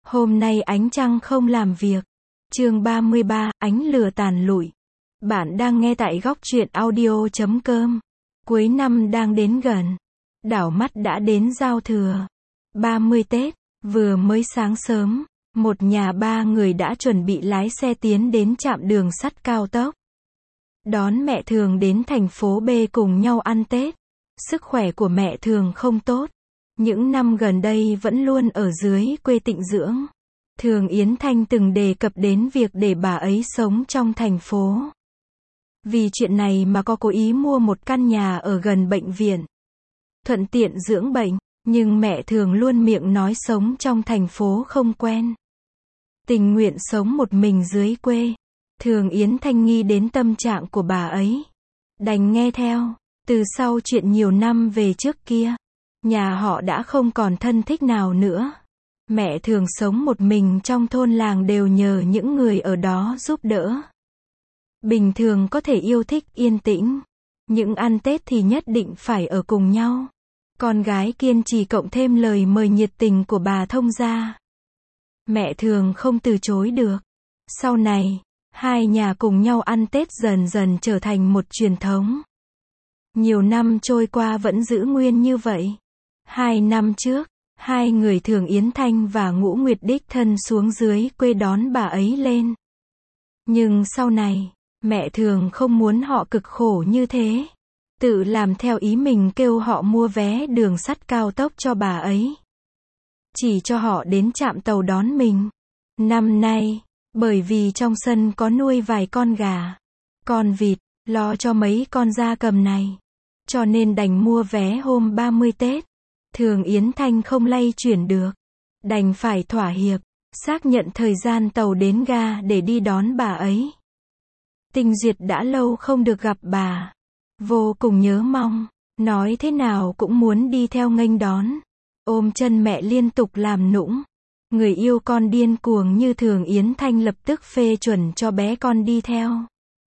Hôm nay ánh trăng không làm việc. Chương 33, ánh lửa tàn lụi. Bạn đang nghe tại góc truyện audio.com. Cuối năm đang đến gần. Đảo mắt đã đến giao thừa. 30 Tết, vừa mới sáng sớm, một nhà ba người đã chuẩn bị lái xe tiến đến trạm đường sắt cao tốc. Đón mẹ Thường đến thành phố B cùng nhau ăn Tết. Sức khỏe của mẹ Thường không tốt. Những năm gần đây vẫn luôn ở dưới quê tịnh dưỡng. Thường Yến Thanh từng đề cập đến việc để bà ấy sống trong thành phố. Vì chuyện này mà có cố ý mua một căn nhà ở gần bệnh viện. Thuận tiện dưỡng bệnh, nhưng mẹ Thường luôn miệng nói sống trong thành phố không quen. Tình nguyện sống một mình dưới quê. Thường Yến Thanh nghi đến tâm trạng của bà ấy. Đành nghe theo. Từ sau chuyện nhiều năm về trước kia, nhà họ đã không còn thân thích nào nữa. Mẹ Thường sống một mình trong thôn làng đều nhờ những người ở đó giúp đỡ. Bình thường có thể yêu thích yên tĩnh, những ăn Tết thì nhất định phải ở cùng nhau. Con gái kiên trì cộng thêm lời mời nhiệt tình của bà thông gia. Mẹ Thường không từ chối được. Sau này, hai nhà cùng nhau ăn Tết dần dần trở thành một truyền thống. Nhiều năm trôi qua vẫn giữ nguyên như vậy. 2 năm trước, hai người Thường Yến Thanh và Ngũ Nguyệt đích thân xuống dưới quê đón bà ấy lên. Nhưng sau này, mẹ Thường không muốn họ cực khổ như thế. Tự làm theo ý mình kêu họ mua vé đường sắt cao tốc cho bà ấy. Chỉ cho họ đến trạm tàu đón mình. Năm nay, bởi vì trong sân có nuôi vài con gà, con vịt, lo cho mấy con gia cầm này. Cho nên đành mua vé hôm 30 Tết. Thường Yến Thanh không lay chuyển được. Đành phải thỏa hiệp, xác nhận thời gian tàu đến ga để đi đón bà ấy. Tinh Duyệt đã lâu không được gặp bà. Vô cùng nhớ mong, nói thế nào cũng muốn đi theo nghênh đón. Ôm chân mẹ liên tục làm nũng. Người yêu con điên cuồng như Thường Yến Thanh lập tức phê chuẩn cho bé con đi theo.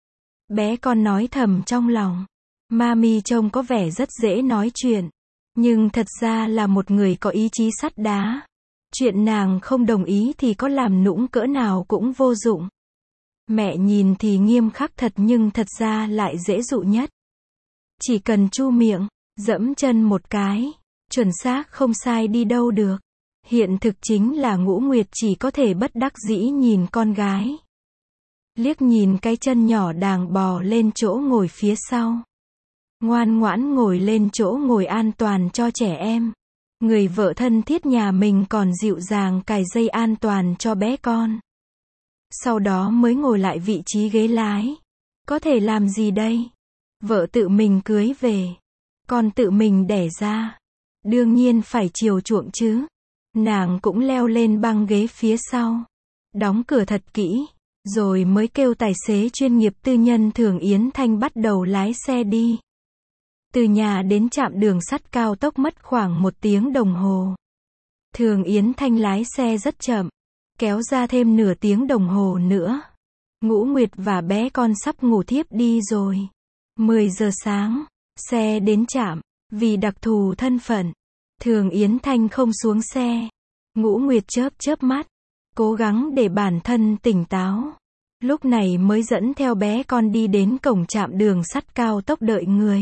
Bé con nói thầm trong lòng. Mami trông có vẻ rất dễ nói chuyện. Nhưng thật ra là một người có ý chí sắt đá. Chuyện nàng không đồng ý thì có làm nũng cỡ nào cũng vô dụng. Mẹ nhìn thì nghiêm khắc thật nhưng thật ra lại dễ dụ nhất. Chỉ cần chu miệng, dẫm chân một cái, chuẩn xác không sai đi đâu được. Hiện thực chính là Ngũ Nguyệt chỉ có thể bất đắc dĩ nhìn con gái. Liếc nhìn cái chân nhỏ đàng bò lên chỗ ngồi phía sau. Ngoan ngoãn ngồi lên chỗ ngồi an toàn cho trẻ em. Người vợ thân thiết nhà mình còn dịu dàng cài dây an toàn cho bé con. Sau đó mới ngồi lại vị trí ghế lái. Có thể làm gì đây? Vợ tự mình cưới về. Con tự mình đẻ ra. Đương nhiên phải chiều chuộng chứ. Nàng cũng leo lên băng ghế phía sau. Đóng cửa thật kỹ. Rồi mới kêu tài xế chuyên nghiệp tư nhân Thường Yến Thanh bắt đầu lái xe đi. Từ nhà đến trạm đường sắt cao tốc mất khoảng 1 tiếng đồng hồ. Thường Yến Thanh lái xe rất chậm. Kéo ra thêm nửa tiếng đồng hồ nữa. Ngũ Nguyệt và bé con sắp ngủ thiếp đi rồi. 10 giờ sáng, xe đến trạm. Vì đặc thù thân phận, Thường Yến Thanh không xuống xe. Ngũ Nguyệt chớp chớp mắt. Cố gắng để bản thân tỉnh táo. Lúc này mới dẫn theo bé con đi đến cổng trạm đường sắt cao tốc đợi người.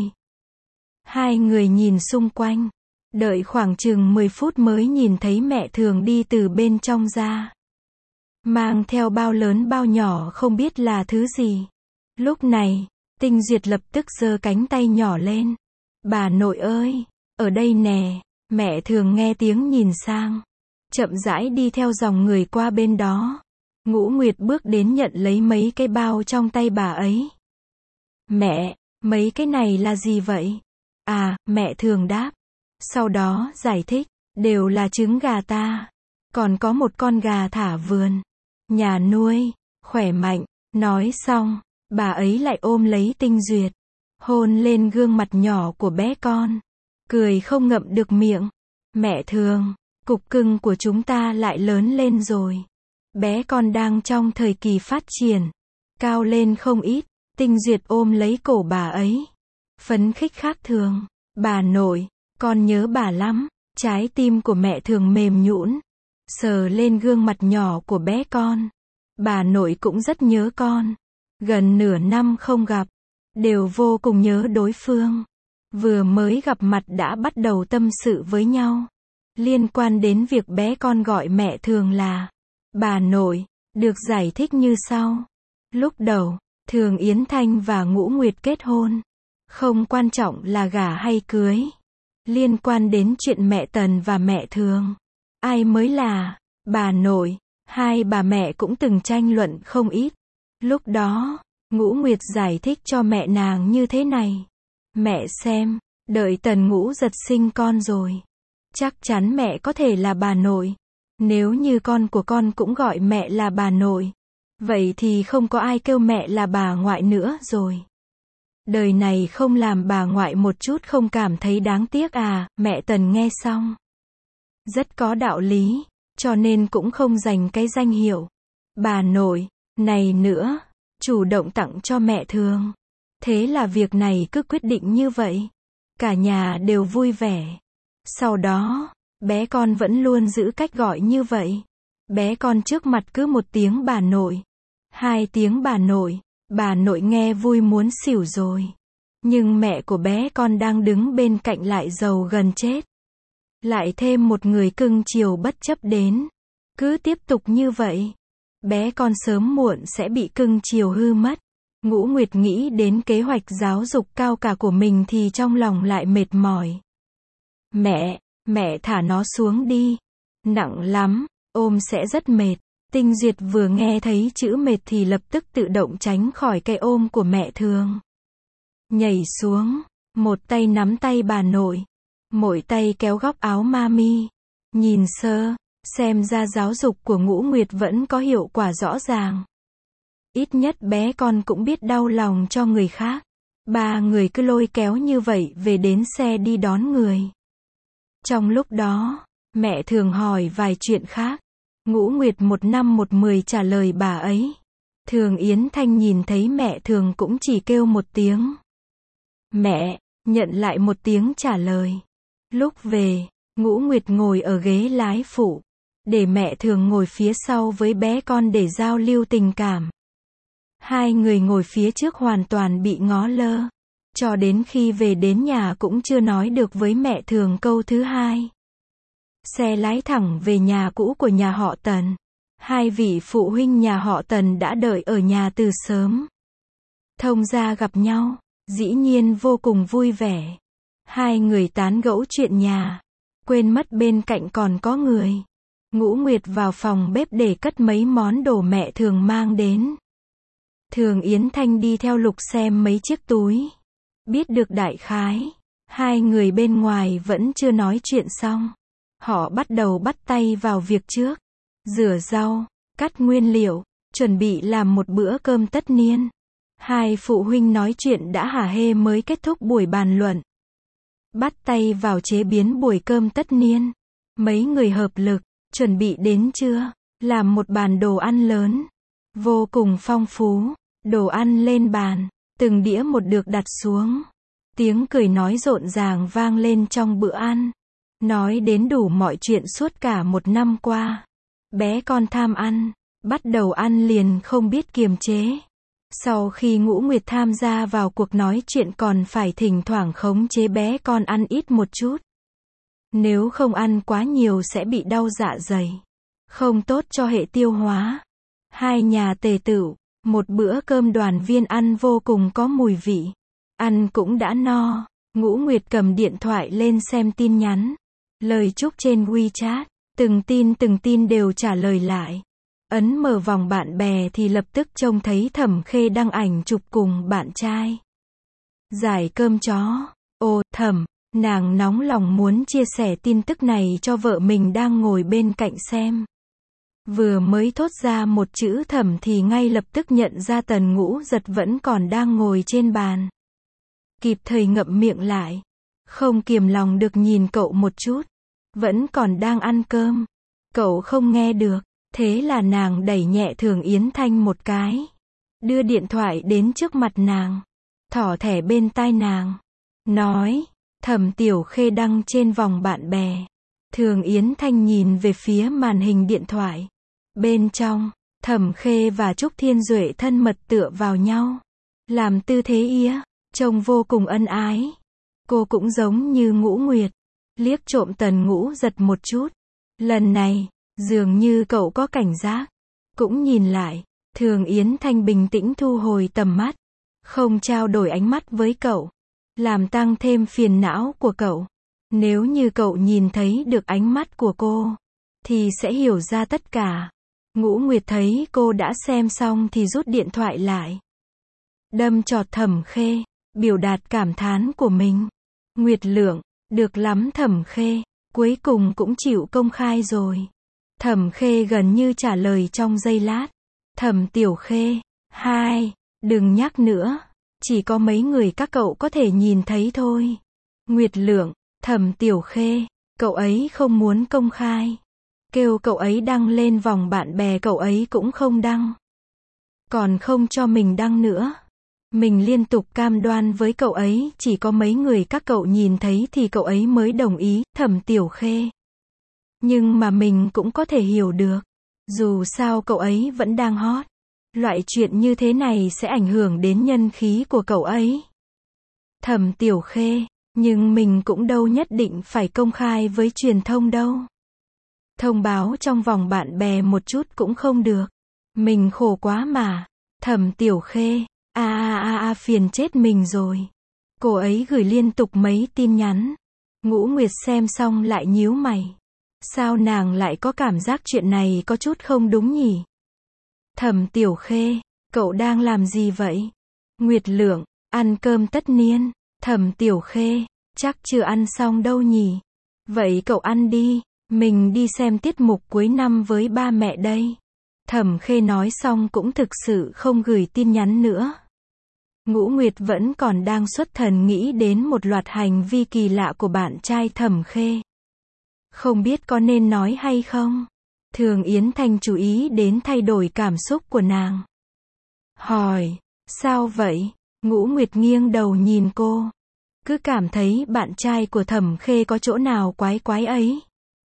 Hai người nhìn xung quanh. Đợi khoảng chừng 10 phút mới nhìn thấy mẹ Thường đi từ bên trong ra. Mang theo bao lớn bao nhỏ không biết là thứ gì. Lúc này, Tinh Duyệt lập tức giơ cánh tay nhỏ lên. Bà nội ơi, ở đây nè. Mẹ Thường nghe tiếng nhìn sang. Chậm rãi đi theo dòng người qua bên đó. Ngũ Nguyệt bước đến nhận lấy mấy cái bao trong tay bà ấy. Mẹ, mấy cái này là gì vậy? À, mẹ Thường đáp. Sau đó giải thích, đều là trứng gà ta. Còn có một con gà thả vườn. Nhà nuôi, khỏe mạnh. Nói xong, bà ấy lại ôm lấy Tinh Duyệt. Hôn lên gương mặt nhỏ của bé con. Cười không ngậm được miệng. Mẹ Thường, cục cưng của chúng ta lại lớn lên rồi. Bé con đang trong thời kỳ phát triển. Cao lên không ít. Tinh Duyệt ôm lấy cổ bà ấy. Phấn khích khác thường. Bà nội, con nhớ bà lắm. Trái tim của mẹ Thường mềm nhũn. sờ lên gương mặt nhỏ của bé con. Bà nội cũng rất nhớ con. Gần nửa năm không gặp, đều vô cùng nhớ đối phương. Vừa mới gặp mặt đã bắt đầu tâm sự với nhau. Liên quan đến việc bé con gọi mẹ thường là bà nội, được giải thích như sau. Lúc đầu, Thường Yến Thanh và Ngũ Nguyệt kết hôn. Không quan trọng là gả hay cưới. Liên quan đến chuyện mẹ Tần và mẹ Thường, ai mới là bà nội, hai bà mẹ cũng từng tranh luận không ít. Lúc đó, Ngũ Nguyệt giải thích cho mẹ nàng như thế này. Mẹ xem, đợi Tần Ngũ Giật sinh con rồi, chắc chắn mẹ có thể là bà nội. Nếu như con của con cũng gọi mẹ là bà nội, vậy thì không có ai kêu mẹ là bà ngoại nữa rồi. Đời này không làm bà ngoại một chút không cảm thấy đáng tiếc à? Mẹ Tần nghe xong, rất có đạo lý, cho nên cũng không dành cái danh hiệu bà nội này nữa, chủ động tặng cho mẹ Thường. Thế là việc này cứ quyết định như vậy. Cả nhà đều vui vẻ. Sau đó, bé con vẫn luôn giữ cách gọi như vậy. Bé con trước mặt cứ một tiếng bà nội, hai tiếng bà nội nghe vui muốn xỉu rồi. Nhưng mẹ của bé con đang đứng bên cạnh lại giàu gần chết. Lại thêm một người cưng chiều bất chấp đến. Cứ tiếp tục như vậy, bé con sớm muộn sẽ bị cưng chiều hư mất. Ngũ Nguyệt nghĩ đến kế hoạch giáo dục cao cả của mình thì trong lòng lại mệt mỏi. Mẹ thả nó xuống đi. Nặng lắm, ôm sẽ rất mệt. Tinh Duyệt vừa nghe thấy chữ mệt thì lập tức tự động tránh khỏi cái ôm của mẹ Thường. Nhảy xuống, một tay nắm tay bà nội, mỗi tay kéo góc áo mami. Nhìn sơ, xem ra giáo dục của Ngũ Nguyệt vẫn có hiệu quả rõ ràng. Ít nhất bé con cũng biết đau lòng cho người khác. Ba người cứ lôi kéo như vậy về đến xe đi đón người. Trong lúc đó, mẹ Thường hỏi vài chuyện khác. Ngũ Nguyệt 1 năm 1 10 trả lời bà ấy. Thường Yến Thanh nhìn thấy mẹ Thường cũng chỉ kêu một tiếng mẹ, nhận lại một tiếng trả lời. Lúc về, Ngũ Nguyệt ngồi ở ghế lái phụ, để mẹ Thường ngồi phía sau với bé con để giao lưu tình cảm. Hai người ngồi phía trước hoàn toàn bị ngó lơ. Cho đến khi về đến nhà cũng chưa nói được với mẹ Thường câu thứ hai. Xe lái thẳng về nhà cũ của nhà họ Tần. Hai vị phụ huynh nhà họ Tần đã đợi ở nhà từ sớm. Thông gia gặp nhau, dĩ nhiên vô cùng vui vẻ. Hai người tán gẫu chuyện nhà, quên mất bên cạnh còn có người. Ngũ Nguyệt vào phòng bếp để cất mấy món đồ mẹ Thường mang đến. Thường Yến Thanh đi theo Lục xem mấy chiếc túi. Biết được đại khái, hai người bên ngoài vẫn chưa nói chuyện xong. Họ bắt đầu bắt tay vào việc trước. Rửa rau, cắt nguyên liệu, chuẩn bị làm một bữa cơm tất niên. Hai phụ huynh nói chuyện đã hả hê mới kết thúc buổi bàn luận. Bắt tay vào chế biến buổi cơm tất niên. Mấy người hợp lực, chuẩn bị đến trưa, làm một bàn đồ ăn lớn. Vô cùng phong phú, đồ ăn lên bàn, từng đĩa một được đặt xuống. Tiếng cười nói rộn ràng vang lên trong bữa ăn. Nói đến đủ mọi chuyện suốt cả 1 năm qua. Bé con tham ăn, bắt đầu ăn liền không biết kiềm chế. Sau khi Ngũ Nguyệt tham gia vào cuộc nói chuyện còn phải thỉnh thoảng khống chế bé con ăn ít một chút. Nếu không ăn quá nhiều sẽ bị đau dạ dày, không tốt cho hệ tiêu hóa. Hai nhà tề tựu, một bữa cơm đoàn viên ăn vô cùng có mùi vị. Ăn cũng đã no. Ngũ Nguyệt cầm điện thoại lên xem tin nhắn, lời chúc trên WeChat. Từng tin đều trả lời lại. Ấn mở vòng bạn bè thì lập tức trông thấy Thẩm Khê đăng ảnh chụp cùng bạn trai. Giải cơm chó. Ô, Thẩm, nàng nóng lòng muốn chia sẻ tin tức này cho vợ mình đang ngồi bên cạnh xem. Vừa mới thốt ra một chữ Thẩm thì ngay lập tức nhận ra Tần Ngũ Giật vẫn còn đang ngồi trên bàn. Kịp thời ngậm miệng lại. Không kiềm lòng được nhìn cậu một chút. Vẫn còn đang ăn cơm. Cậu không nghe được. Thế là nàng đẩy nhẹ Thường Yến Thanh một cái. Đưa điện thoại đến trước mặt nàng. Thỏ thẻ bên tai nàng. Nói, Thẩm Tiểu Khê đăng trên vòng bạn bè. Thường Yến Thanh nhìn về phía màn hình điện thoại. Bên trong, Thẩm Khê và Trúc Thiên Duệ thân mật tựa vào nhau. Làm tư thế ía, trông vô cùng ân ái. Cô cũng giống như Ngũ Nguyệt. Liếc trộm Tần Ngũ Giật một chút. Lần này, dường như cậu có cảnh giác. Cũng nhìn lại, Thường Yến Thanh bình tĩnh thu hồi tầm mắt. Không trao đổi ánh mắt với cậu. Làm tăng thêm phiền não của cậu. Nếu như cậu nhìn thấy được ánh mắt của cô, thì sẽ hiểu ra tất cả. Ngũ Nguyệt thấy cô đã xem xong thì rút điện thoại lại. Đâm chọt Thẩm Khê, biểu đạt cảm thán của mình. Nguyệt Lượng, được lắm Thẩm Khê, cuối cùng cũng chịu công khai rồi. Thẩm Khê gần như trả lời trong giây lát. Thẩm Tiểu Khê, đừng nhắc nữa, chỉ có mấy người các cậu có thể nhìn thấy thôi. Nguyệt Lượng, Thẩm Tiểu Khê, cậu ấy không muốn công khai. Kêu cậu ấy đăng lên vòng bạn bè cậu ấy cũng không đăng. Còn không cho mình đăng nữa. Mình liên tục cam đoan với cậu ấy, chỉ có mấy người các cậu nhìn thấy thì cậu ấy mới đồng ý, Thẩm Tiểu Khê. Nhưng mà mình cũng có thể hiểu được. Dù sao cậu ấy vẫn đang hot. Loại chuyện như thế này sẽ ảnh hưởng đến nhân khí của cậu ấy. Thẩm Tiểu Khê, nhưng mình cũng đâu nhất định phải công khai với truyền thông đâu. Thông báo trong vòng bạn bè một chút cũng không được. Mình khổ quá mà. Thẩm Tiểu Khê, phiền chết mình rồi. Cô ấy gửi liên tục mấy tin nhắn. Ngũ Nguyệt xem xong lại nhíu mày. Sao nàng lại có cảm giác chuyện này có chút không đúng nhỉ? Thẩm Tiểu Khê, cậu đang làm gì vậy? Nguyệt Lượng, ăn cơm tất niên. Thẩm Tiểu Khê, chắc chưa ăn xong đâu nhỉ? Vậy cậu ăn đi, mình đi xem tiết mục cuối năm với ba mẹ đây. Thẩm Khê nói xong cũng thực sự không gửi tin nhắn nữa. Ngũ Nguyệt vẫn còn đang xuất thần nghĩ đến một loạt hành vi kỳ lạ của bạn trai Thẩm Khê. Không biết có nên nói hay không? Thường Yến Thanh chú ý đến thay đổi cảm xúc của nàng. Hỏi, sao vậy? Ngũ Nguyệt nghiêng đầu nhìn cô. Cứ cảm thấy bạn trai của Thẩm Khê có chỗ nào quái quái ấy.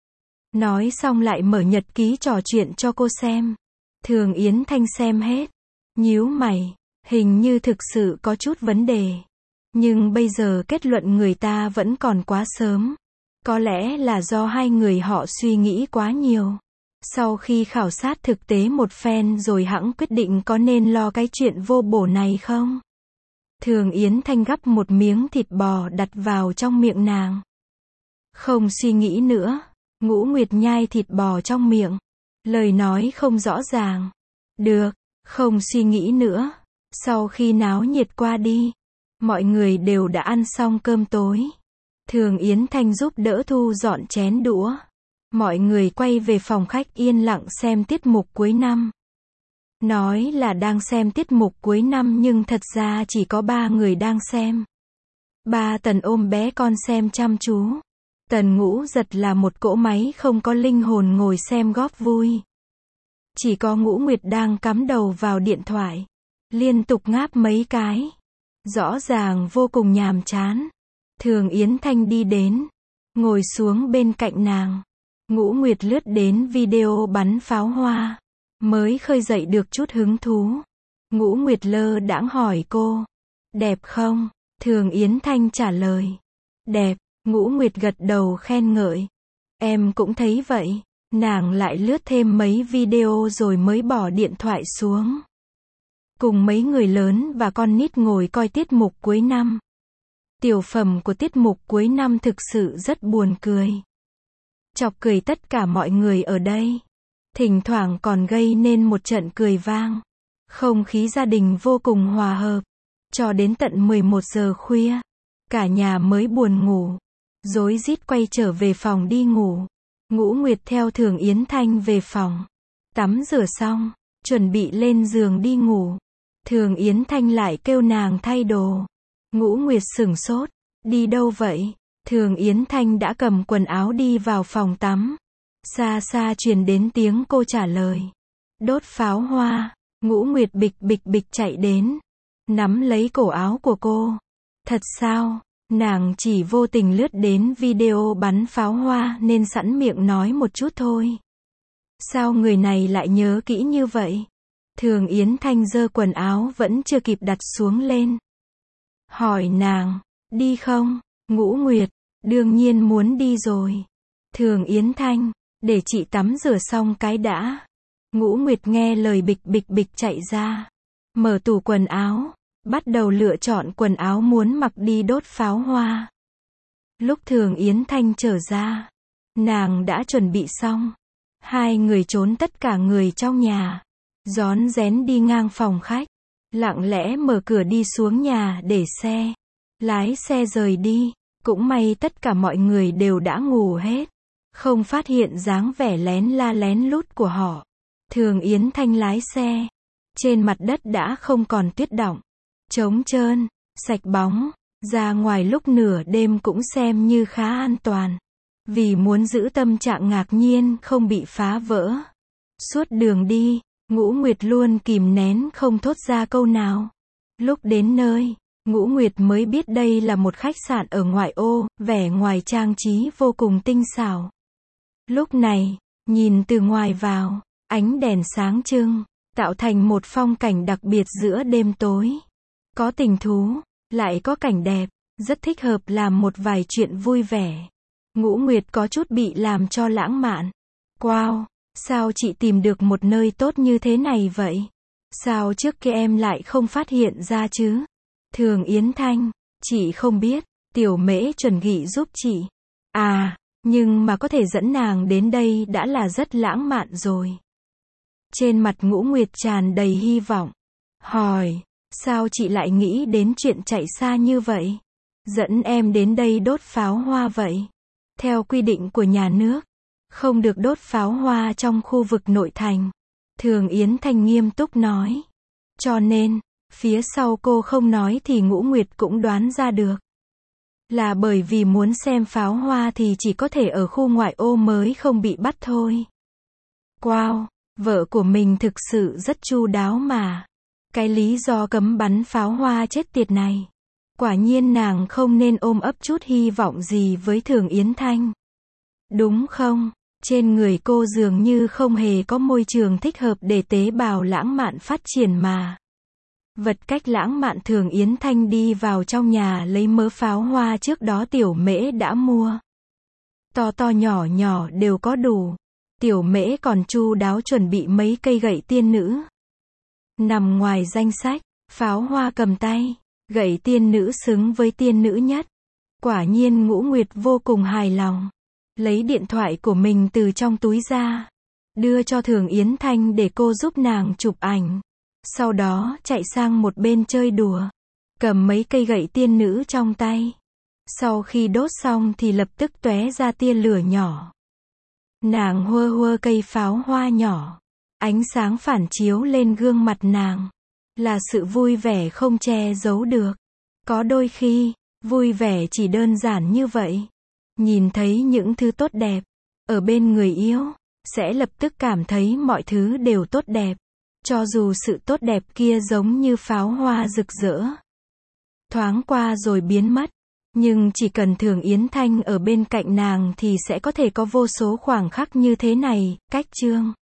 Nói xong lại mở nhật ký trò chuyện cho cô xem. Thường Yến Thanh xem hết. Nhíu mày, hình như thực sự có chút vấn đề. Nhưng bây giờ kết luận người ta vẫn còn quá sớm. Có lẽ là do hai người họ suy nghĩ quá nhiều. Sau khi khảo sát thực tế một phen rồi hẵng quyết định có nên lo cái chuyện vô bổ này không? Thường Yến Thanh gắp một miếng thịt bò đặt vào trong miệng nàng. Không suy nghĩ nữa. Ngũ Nguyệt nhai thịt bò trong miệng. Lời nói không rõ ràng. Được, không suy nghĩ nữa. Sau khi náo nhiệt qua đi, mọi người đều đã ăn xong cơm tối. Thường Yến Thanh giúp đỡ thu dọn chén đũa. Mọi người quay về phòng khách yên lặng xem tiết mục cuối năm. Nói là đang xem tiết mục cuối năm nhưng thật ra chỉ có 3 người đang xem. Ba Tần ôm bé con xem chăm chú. Tần Ngũ Giật là một cỗ máy không có linh hồn ngồi xem góp vui. Chỉ có Ngũ Nguyệt đang cắm đầu vào điện thoại. Liên tục ngáp mấy cái. Rõ ràng vô cùng nhàm chán. Thường Yến Thanh đi đến. Ngồi xuống bên cạnh nàng. Ngũ Nguyệt lướt đến video bắn pháo hoa. Mới khơi dậy được chút hứng thú. Ngũ Nguyệt lơ đãng hỏi cô. Đẹp không? Thường Yến Thanh trả lời. Đẹp. Ngũ Nguyệt gật đầu khen ngợi. Em cũng thấy vậy. Nàng lại lướt thêm mấy video rồi mới bỏ điện thoại xuống. Cùng mấy người lớn và con nít ngồi coi tiết mục cuối năm. Tiểu phẩm của tiết mục cuối năm thực sự rất buồn cười. Chọc cười tất cả mọi người ở đây. Thỉnh thoảng còn gây nên một trận cười vang. Không khí gia đình vô cùng hòa hợp. Cho đến tận 11 giờ khuya. Cả nhà mới buồn ngủ. Rối rít quay trở về phòng đi ngủ. Ngũ Nguyệt theo Thường Yến Thanh về phòng. Tắm rửa xong, chuẩn bị lên giường đi ngủ. Thường Yến Thanh lại kêu nàng thay đồ. Ngũ Nguyệt sửng sốt. Đi đâu vậy? Thường Yến Thanh đã cầm quần áo đi vào phòng tắm. Xa xa truyền đến tiếng cô trả lời. Đốt pháo hoa. Ngũ Nguyệt bịch bịch bịch chạy đến. Nắm lấy cổ áo của cô. Thật sao? Nàng chỉ vô tình lướt đến video bắn pháo hoa nên sẵn miệng nói một chút thôi. Sao người này lại nhớ kỹ như vậy? Thường Yến Thanh giơ quần áo vẫn chưa kịp đặt xuống lên. Hỏi nàng, đi không? Ngũ Nguyệt, đương nhiên muốn đi rồi. Thường Yến Thanh, để chị tắm rửa xong cái đã. Ngũ Nguyệt nghe lời bịch bịch bịch chạy ra. Mở tủ quần áo, bắt đầu lựa chọn quần áo muốn mặc đi đốt pháo hoa. Lúc Thường Yến Thanh trở ra, nàng đã chuẩn bị xong. Hai người trốn tất cả người trong nhà. Rón rén đi ngang phòng khách. Lặng lẽ mở cửa đi xuống nhà để xe. Lái xe rời đi. Cũng may tất cả mọi người đều đã ngủ hết. Không phát hiện dáng vẻ lén la lén lút của họ. Thường Yến Thanh lái xe. Trên mặt đất đã không còn tuyết đọng. Trống trơn, sạch bóng. Ra ngoài lúc nửa đêm cũng xem như khá an toàn. Vì muốn giữ tâm trạng ngạc nhiên không bị phá vỡ. Suốt đường đi, Ngũ Nguyệt luôn kìm nén không thốt ra câu nào. Lúc đến nơi, Ngũ Nguyệt mới biết đây là một khách sạn ở ngoại ô, vẻ ngoài trang trí vô cùng tinh xảo. Lúc này, nhìn từ ngoài vào, ánh đèn sáng trưng, tạo thành một phong cảnh đặc biệt giữa đêm tối. Có tình thú, lại có cảnh đẹp, rất thích hợp làm một vài chuyện vui vẻ. Ngũ Nguyệt có chút bị làm cho lãng mạn. Wow, sao chị tìm được một nơi tốt như thế này vậy? Sao trước kia em lại không phát hiện ra chứ? Thường Yến Thanh, chị không biết, Tiểu Mễ chuẩn bị giúp chị. À, nhưng mà có thể dẫn nàng đến đây đã là rất lãng mạn rồi. Trên mặt Ngũ Nguyệt tràn đầy hy vọng. Hỏi, sao chị lại nghĩ đến chuyện chạy xa như vậy? Dẫn em đến đây đốt pháo hoa vậy? Theo quy định của nhà nước, không được đốt pháo hoa trong khu vực nội thành. Thường Yến Thanh nghiêm túc nói. Cho nên, phía sau cô không nói thì Ngũ Nguyệt cũng đoán ra được. Là bởi vì muốn xem pháo hoa thì chỉ có thể ở khu ngoại ô mới không bị bắt thôi. Wow, vợ của mình thực sự rất chu đáo mà. Cái lý do cấm bắn pháo hoa chết tiệt này. Quả nhiên nàng không nên ôm ấp chút hy vọng gì với Thường Yến Thanh. Đúng không? Trên người cô dường như không hề có môi trường thích hợp để tế bào lãng mạn phát triển mà. Vật cách lãng mạn. Thường Yến Thanh đi vào trong nhà lấy mớ pháo hoa trước đó Tiểu Mễ đã mua. To to nhỏ nhỏ đều có đủ. Tiểu Mễ còn chu đáo chuẩn bị mấy cây gậy tiên nữ. Nằm ngoài danh sách, pháo hoa cầm tay, gậy tiên nữ xứng với tiên nữ nhất. Quả nhiên Ngũ Nguyệt vô cùng hài lòng. Lấy điện thoại của mình từ trong túi ra. Đưa cho Thường Yến Thanh để cô giúp nàng chụp ảnh. Sau đó chạy sang một bên chơi đùa. Cầm mấy cây gậy tiên nữ trong tay. Sau khi đốt xong thì lập tức tóe ra tia lửa nhỏ. Nàng hua hua cây pháo hoa nhỏ. Ánh sáng phản chiếu lên gương mặt nàng. Là sự vui vẻ không che giấu được. Có đôi khi, vui vẻ chỉ đơn giản như vậy. Nhìn thấy những thứ tốt đẹp ở bên người yêu, sẽ lập tức cảm thấy mọi thứ đều tốt đẹp. Cho dù sự tốt đẹp kia giống như pháo hoa rực rỡ. Thoáng qua rồi biến mất. Nhưng chỉ cần Thường Yến Thanh ở bên cạnh nàng thì sẽ có thể có vô số khoảng khắc như thế này. Cách chương